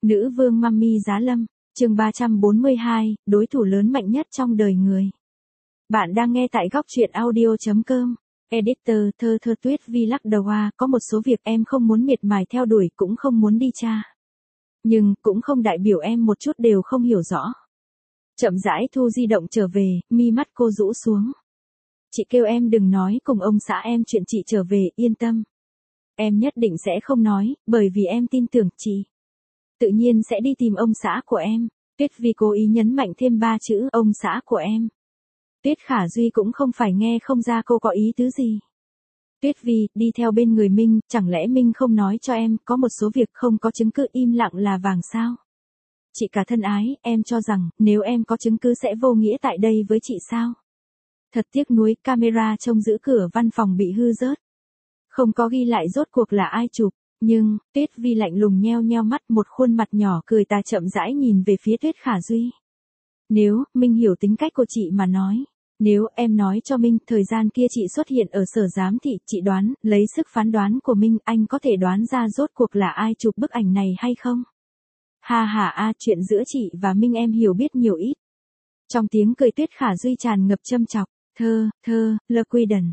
Nữ vương Mummy Giá Lâm, chương 342, đối thủ lớn mạnh nhất trong đời người. Bạn đang nghe tại góc truyện audio.com. Editor Thơ Tuyết Vi lắc đầu có một số việc em không muốn miệt mài theo đuổi cũng không muốn đi tra. Nhưng cũng không đại biểu em một chút đều không hiểu rõ. Chậm rãi thu di động trở về, mi mắt cô rũ xuống. Chị kêu em đừng nói cùng ông xã em chuyện chị trở về, yên tâm. Em nhất định sẽ không nói, bởi vì em tin tưởng chị. Tự nhiên sẽ đi tìm ông xã của em. Tuyết Vi cố ý nhấn mạnh thêm 3 chữ ông xã của em. Tuyết Khả Duy cũng không phải nghe không ra cô có ý tứ gì. Tuyết Vi, đi theo bên người Minh, chẳng lẽ Minh không nói cho em, có một số việc không có chứng cứ im lặng là vàng sao? Chị cả thân ái, em cho rằng, nếu em có chứng cứ sẽ vô nghĩa tại đây với chị sao? Thật tiếc nuối, camera trông giữ cửa văn phòng bị hư rớt. Không có ghi lại rốt cuộc là ai chụp. Nhưng, Tuyết Vi lạnh lùng nheo nheo mắt, một khuôn mặt nhỏ cười tà chậm rãi nhìn về phía Tuyết Khả Duy. Nếu, Minh hiểu tính cách của chị mà nói. Nếu em nói cho Minh, thời gian kia chị xuất hiện ở sở giám thị, chị đoán, lấy sức phán đoán của Minh, anh có thể đoán ra rốt cuộc là ai chụp bức ảnh này hay không? Ha ha chuyện giữa chị và Minh em hiểu biết nhiều ít. Trong tiếng cười Tuyết Khả Duy tràn ngập châm chọc. Le Quiden,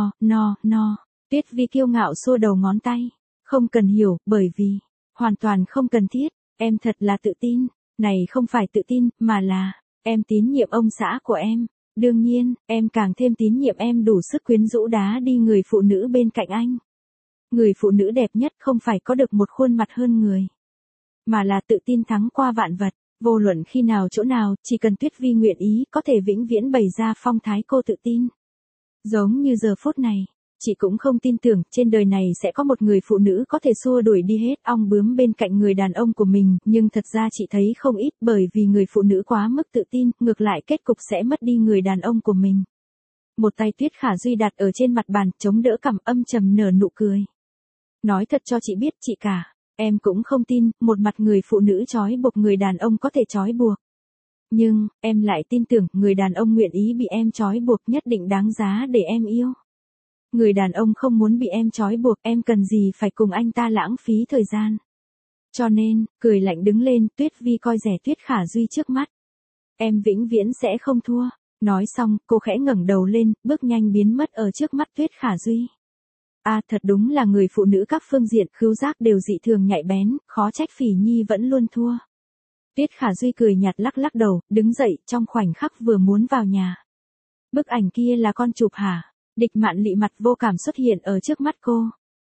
no. Tuyết Vi kiêu ngạo xua đầu ngón tay. Không cần hiểu, bởi vì, hoàn toàn không cần thiết, em thật là tự tin, này không phải tự tin, mà là, em tín nhiệm ông xã của em. Đương nhiên, em càng thêm tín nhiệm em đủ sức quyến rũ đá đi người phụ nữ bên cạnh anh. Người phụ nữ đẹp nhất không phải có được một khuôn mặt hơn người, mà là tự tin thắng qua vạn vật, vô luận khi nào chỗ nào, chỉ cần Tuyết Vi nguyện ý, có thể vĩnh viễn bày ra phong thái cô tự tin. Giống như giờ phút này. Chị cũng không tin tưởng trên đời này sẽ có một người phụ nữ có thể xua đuổi đi hết ong bướm bên cạnh người đàn ông của mình, nhưng thật ra chị thấy không ít bởi vì người phụ nữ quá mức tự tin, ngược lại kết cục sẽ mất đi người đàn ông của mình. Một tay Tuyết Khả Duy đặt ở trên mặt bàn, chống đỡ cằm âm trầm nở nụ cười. Nói thật cho chị biết chị cả, em cũng không tin, một mặt người phụ nữ trói buộc người đàn ông có thể trói buộc. Nhưng, em lại tin tưởng người đàn ông nguyện ý bị em trói buộc nhất định đáng giá để em yêu. Người đàn ông không muốn bị em trói buộc, em cần gì phải cùng anh ta lãng phí thời gian. Cho nên, cười lạnh đứng lên, Tuyết Vi coi rẻ Tuyết Khả Duy trước mắt. Em vĩnh viễn sẽ không thua. Nói xong, cô khẽ ngẩng đầu lên, bước nhanh biến mất ở trước mắt Tuyết Khả Duy. Thật đúng là người phụ nữ các phương diện, khứu giác đều dị thường nhạy bén, khó trách Phỉ Nhi vẫn luôn thua. Tuyết Khả Duy cười nhạt lắc đầu, đứng dậy, trong khoảnh khắc vừa muốn vào nhà. Bức ảnh kia là con chụp hả? Địch Mạn Lị mặt vô cảm xuất hiện ở trước mắt cô.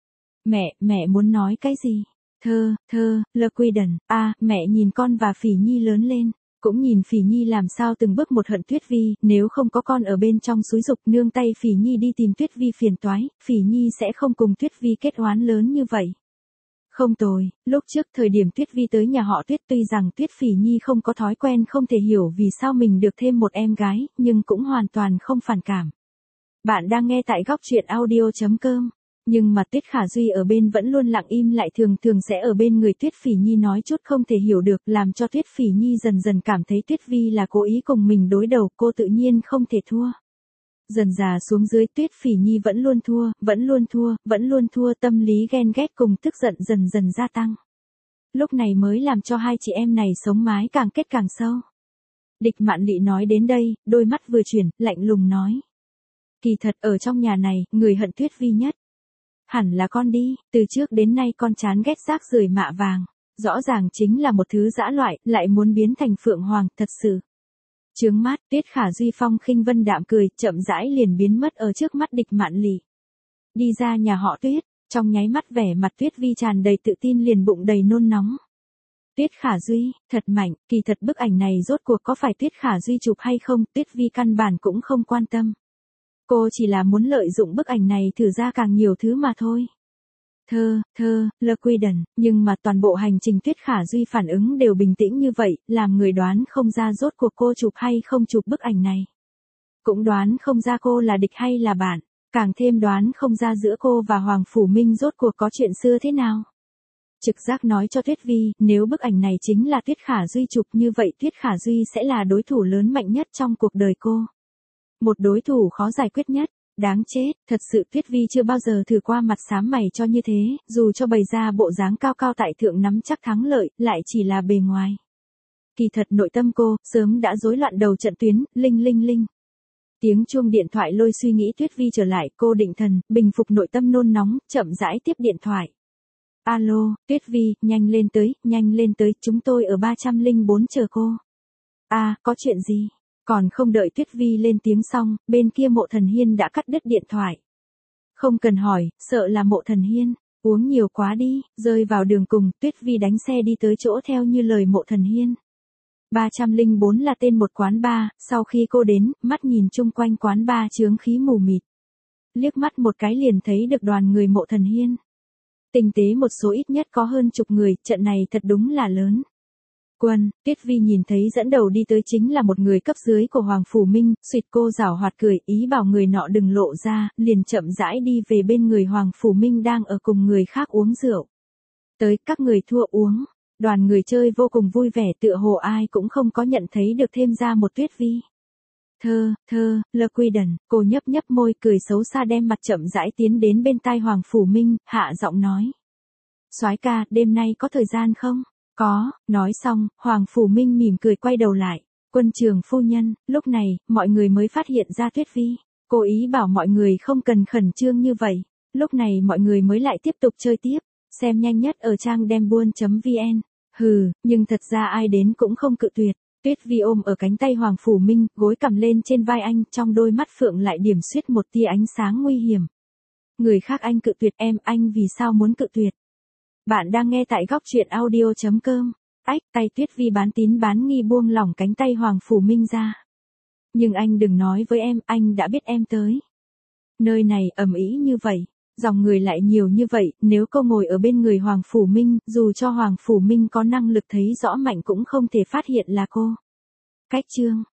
Mẹ muốn nói cái gì? Le Quiden, mẹ nhìn con và Phỉ Nhi lớn lên, cũng nhìn Phỉ Nhi làm sao từng bước một hận Tuyết Vi, nếu không có con ở bên trong xúi giục nương tay Phỉ Nhi đi tìm Tuyết Vi phiền toái, Phỉ Nhi sẽ không cùng Tuyết Vi kết oán lớn như vậy. Không tồi, lúc trước thời điểm Tuyết Vi tới nhà họ Tuyết tuy rằng Tuyết Phỉ Nhi không có thói quen không thể hiểu vì sao mình được thêm một em gái, nhưng cũng hoàn toàn không phản cảm. Bạn đang nghe tại góc truyện audio.com. Nhưng mà Tuyết Khả Duy ở bên vẫn luôn lặng im lại thường sẽ ở bên người Tuyết Phỉ Nhi nói chút không thể hiểu được, làm cho Tuyết Phỉ Nhi dần dần cảm thấy Tuyết Vi là cố ý cùng mình đối đầu, cô tự nhiên không thể thua. Dần dà xuống dưới Tuyết Phỉ Nhi vẫn luôn thua, tâm lý ghen ghét cùng tức giận dần gia tăng. Lúc này mới làm cho hai chị em này sống mái càng kết càng sâu. Địch Mạn Lị nói đến đây, đôi mắt vừa chuyển, lạnh lùng nói. Kỳ thật ở trong nhà này, người hận Tuyết Vi nhất. Hẳn là con đi, từ trước đến nay con chán ghét rác rưởi mạ vàng. Rõ ràng chính là một thứ dã loại, lại muốn biến thành phượng hoàng, thật sự. Chướng mắt, Tuyết Khả Duy phong khinh vân đạm cười, chậm rãi liền biến mất ở trước mắt Địch Mạn Lị. Đi ra nhà họ Tuyết, trong nháy mắt vẻ mặt Tuyết Vi tràn đầy tự tin liền bụng đầy nôn nóng. Tuyết Khả Duy, thật mạnh, kỳ thật bức ảnh này rốt cuộc có phải Tuyết Khả Duy chụp hay không, Tuyết Vi căn bản cũng không quan tâm. Cô chỉ là muốn lợi dụng bức ảnh này thử ra càng nhiều thứ mà thôi. Le Quiden, nhưng mà toàn bộ hành trình Tuyết Khả Duy phản ứng đều bình tĩnh như vậy, làm người đoán không ra rốt cuộc cô chụp hay không chụp bức ảnh này. Cũng đoán không ra cô là địch hay là bạn, càng thêm đoán không ra giữa cô và Hoàng Phủ Minh rốt cuộc có chuyện xưa thế nào. Trực giác nói cho Tuyết Vi, nếu bức ảnh này chính là Tuyết Khả Duy chụp như vậy Tuyết Khả Duy sẽ là đối thủ lớn mạnh nhất trong cuộc đời cô. Một đối thủ khó giải quyết nhất, Đáng chết, thật sự Tuyết Vi chưa bao giờ thử qua mặt xám mày cho như thế, dù cho bày ra bộ dáng cao cao tại thượng nắm chắc thắng lợi, lại chỉ là bề ngoài. Kỳ thật nội tâm cô, sớm đã rối loạn đầu trận tuyến, linh linh linh. Tiếng chuông điện thoại lôi suy nghĩ Tuyết Vi trở lại, cô định thần, bình phục nội tâm nôn nóng, chậm rãi tiếp điện thoại. Alo, Tuyết Vi, nhanh lên tới, chúng tôi ở 304 chờ cô. Có chuyện gì? Còn không đợi Tuyết Vi lên tiếng xong, bên kia Mộ Thần Hiên đã cắt đứt điện thoại. Không cần hỏi, sợ là Mộ Thần Hiên, uống nhiều quá đi, rơi vào đường cùng, Tuyết Vi đánh xe đi tới chỗ theo như lời Mộ Thần Hiên. 304 là tên một quán bar, sau khi cô đến, mắt nhìn chung quanh quán bar chướng khí mù mịt. Liếc mắt một cái liền thấy được đoàn người Mộ Thần Hiên. Tinh tế một số ít nhất có hơn chục người, trận này thật đúng là lớn. Quân, Tuyết Vi nhìn thấy dẫn đầu đi tới chính là một người cấp dưới của Hoàng Phủ Minh, suýt cô giảo hoạt cười, ý bảo người nọ đừng lộ ra, liền chậm rãi đi về bên người Hoàng Phủ Minh đang ở cùng người khác uống rượu. Tới, các người thua uống. Đoàn người chơi vô cùng vui vẻ, tựa hồ ai cũng không có nhận thấy được thêm ra một Tuyết Vi. Lơ Quy Đần, cô nhấp môi cười xấu xa đem mặt chậm rãi tiến đến bên tai Hoàng Phủ Minh, hạ giọng nói. Soái ca, đêm nay có thời gian không? Có, nói xong, Hoàng Phủ Minh mỉm cười quay đầu lại. Quân trường phu nhân, lúc này, mọi người mới phát hiện ra Tuyết Vi. Cô ý bảo mọi người không cần khẩn trương như vậy. Lúc này mọi người mới lại tiếp tục chơi tiếp. Xem nhanh nhất ở trang dembuôn.vn. Nhưng thật ra ai đến cũng không cự tuyệt. Tuyết Vi ôm ở cánh tay Hoàng Phủ Minh, gối cằm lên trên vai anh, trong đôi mắt phượng lại điểm xuyết một tia ánh sáng nguy hiểm. Người khác anh cự tuyệt em, anh vì sao muốn cự tuyệt? Bạn đang nghe tại góc truyện audio.com. Tay Tuyết Vi bán tín bán nghi buông lỏng cánh tay Hoàng Phủ Minh ra. Nhưng anh đừng nói với em, anh đã biết em tới. Nơi này ầm ĩ như vậy. Dòng người lại nhiều như vậy, nếu cô ngồi ở bên người Hoàng Phủ Minh, dù cho Hoàng Phủ Minh có năng lực thấy rõ mạnh cũng không thể phát hiện là cô. Cách chương